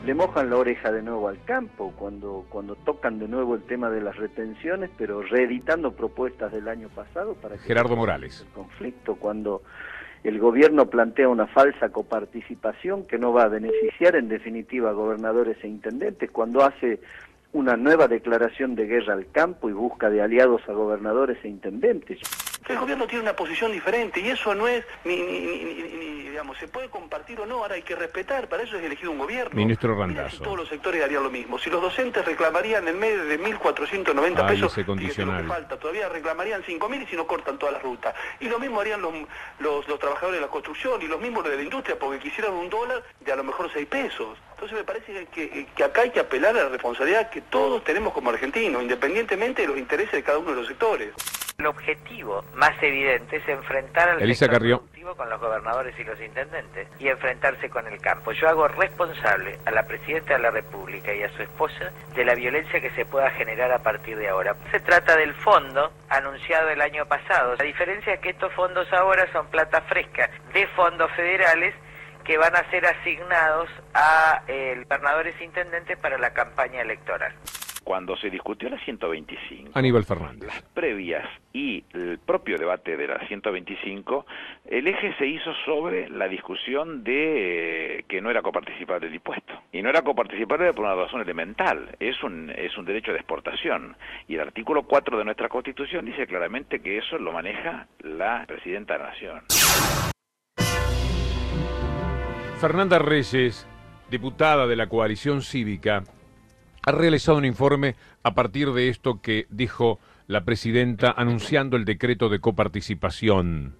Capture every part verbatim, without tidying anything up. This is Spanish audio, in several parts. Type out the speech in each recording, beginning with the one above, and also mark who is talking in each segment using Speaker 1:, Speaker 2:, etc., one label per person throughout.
Speaker 1: le mojan la oreja de nuevo al campo cuando, cuando tocan de nuevo el tema de las retenciones, pero reeditando propuestas del año pasado para que
Speaker 2: Gerardo Morales.
Speaker 1: El conflicto, cuando el gobierno plantea una falsa coparticipación que no va a beneficiar en definitiva a gobernadores e intendentes, cuando hace una nueva declaración de guerra al campo y busca de aliados a gobernadores e intendentes.
Speaker 3: El gobierno tiene una posición diferente y eso no es ni, ni, ni, ni, ni digamos, se puede compartir o no, ahora hay que respetar, para eso es elegido un gobierno.
Speaker 2: Ministro
Speaker 3: Mira,
Speaker 2: Randazzo.
Speaker 3: si todos los sectores harían lo mismo, si los docentes reclamarían en medio de mil cuatrocientos noventa
Speaker 2: Ay,
Speaker 3: pesos,
Speaker 2: ese condicional.
Speaker 3: lo que falta, todavía reclamarían cinco mil y si no cortan toda la ruta. Y lo mismo harían los, los, los trabajadores de la construcción y los mismos de la industria, porque quisieran un dólar de a lo mejor seis pesos. Entonces me parece que, que acá hay que apelar a la responsabilidad que todos tenemos como argentinos, independientemente de los intereses de cada uno de los sectores.
Speaker 4: El objetivo más evidente es enfrentar al
Speaker 2: Elisa
Speaker 4: sector
Speaker 2: Carrió.
Speaker 4: productivo con los gobernadores y los intendentes y enfrentarse con el campo. Yo hago responsable a la Presidenta de la República y a su esposa de la violencia que se pueda generar a partir de ahora. Se trata del fondo anunciado el año pasado. La diferencia es que estos fondos ahora son plata fresca de fondos federales que van a ser asignados a eh, gobernadores e intendentes para la campaña electoral.
Speaker 5: Cuando se discutió la ciento veinticinco,
Speaker 2: Aníbal Fernández,
Speaker 5: las previas y el propio debate de la ciento veinticinco, el eje se hizo sobre la discusión de eh, que no era coparticipable el impuesto. Y no era coparticipable por una razón elemental, es un, es un derecho de exportación. Y el artículo cuatro de nuestra Constitución dice claramente que eso lo maneja la Presidenta de la Nación.
Speaker 2: Fernanda Reyes, diputada de la Coalición Cívica, ha realizado un informe a partir de esto que dijo la presidenta anunciando el decreto de coparticipación.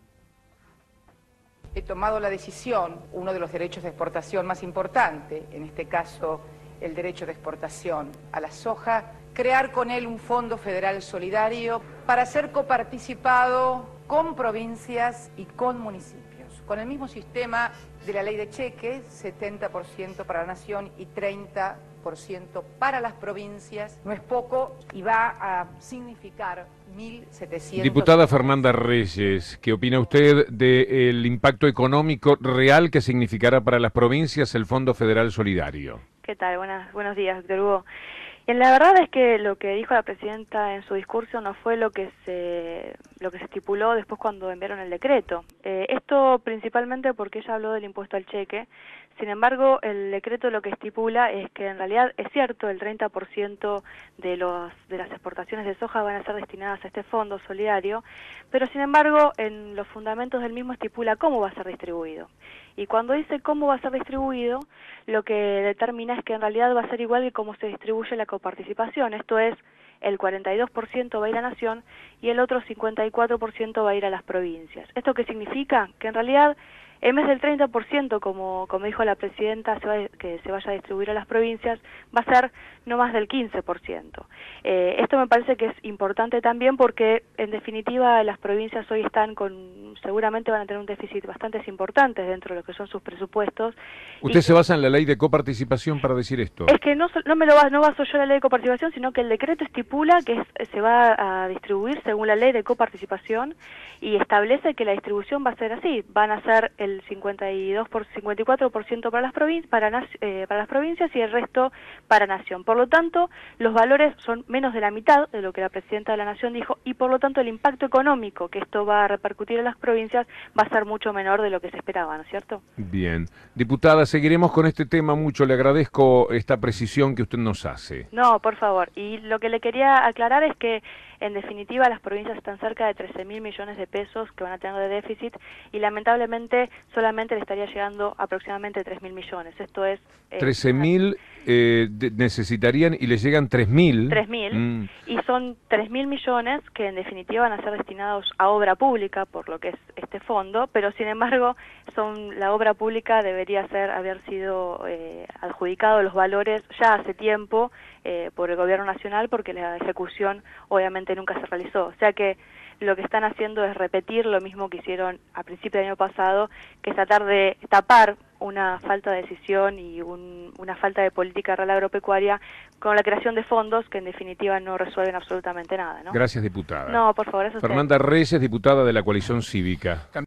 Speaker 6: He tomado la decisión, uno de los derechos de exportación más importante, en este caso el derecho de exportación a la soja, crear con él un fondo federal solidario para ser coparticipado con provincias y con municipios, con el mismo sistema de la ley de cheques, setenta por ciento para la nación y treinta por ciento para las provincias. No es poco y va a significar mil setecientos...
Speaker 2: Diputada Fernanda Reyes, ¿qué opina usted del impacto económico real que significará para las provincias el Fondo Federal Solidario?
Speaker 7: ¿Qué tal? Buenas, buenos días, doctor Hugo. Y la verdad es que lo que dijo la presidenta en su discurso no fue lo que se lo que se estipuló después cuando enviaron el decreto. Eh, esto principalmente porque ella habló del impuesto al cheque. Sin embargo, el decreto lo que estipula es que en realidad es cierto, el treinta por ciento de los de las exportaciones de soja van a ser destinadas a este fondo solidario, pero sin embargo, en los fundamentos del mismo estipula cómo va a ser distribuido. Y cuando dice cómo va a ser distribuido, lo que determina es que en realidad va a ser igual que cómo se distribuye la coparticipación, esto es, el cuarenta y dos por ciento va a ir a la Nación y el otro cincuenta y cuatro por ciento va a ir a las provincias. ¿Esto qué significa? Que en realidad, en vez del treinta por ciento, como, como dijo la presidenta, se va, que se vaya a distribuir a las provincias, va a ser no más del quince por ciento. Eh, esto me parece que es importante también porque, en definitiva, las provincias hoy están con, seguramente van a tener un déficit bastante importante dentro de lo que son sus presupuestos.
Speaker 2: ¿Usted
Speaker 7: y,
Speaker 2: se basa en la ley de coparticipación para decir esto?
Speaker 7: Es que no, no me lo no baso yo en la ley de coparticipación, sino que el decreto estipula que es, se va a distribuir según la ley de coparticipación y establece que la distribución va a ser así, van a ser el cincuenta y dos por cincuenta y cuatro por ciento para las provincias, para, eh, para las provincias y el resto para Nación. Por lo tanto, los valores son menos de la mitad de lo que la presidenta de la Nación dijo y por lo tanto el impacto económico que esto va a repercutir en las provincias va a ser mucho menor de lo que se esperaba, ¿no es cierto?
Speaker 2: Bien. Diputada, seguiremos con este tema mucho. Le agradezco esta precisión que usted nos hace.
Speaker 7: No, por favor. Y lo que le quería aclarar es que en definitiva, las provincias están cerca de trece mil millones de pesos que van a tener de déficit y lamentablemente solamente le estaría llegando aproximadamente tres mil millones. Esto es... Eh,
Speaker 2: trece mil eh, necesitarían y les llegan tres mil.
Speaker 7: tres mil.
Speaker 2: Mm.
Speaker 7: Y son tres mil millones que en definitiva van a ser destinados a obra pública por lo que es este fondo, pero sin embargo son la obra pública debería ser haber sido eh, adjudicado los valores ya hace tiempo eh, por el gobierno nacional porque la ejecución obviamente nunca se realizó. O sea que lo que están haciendo es repetir lo mismo que hicieron a principios del año pasado, que es tratar de tapar una falta de decisión y un, una falta de política real agropecuaria con la creación de fondos que en definitiva no resuelven absolutamente nada, ¿no?
Speaker 2: Gracias, diputada.
Speaker 7: No, por favor, eso
Speaker 2: Fernanda Reyes, diputada de la Coalición Cívica.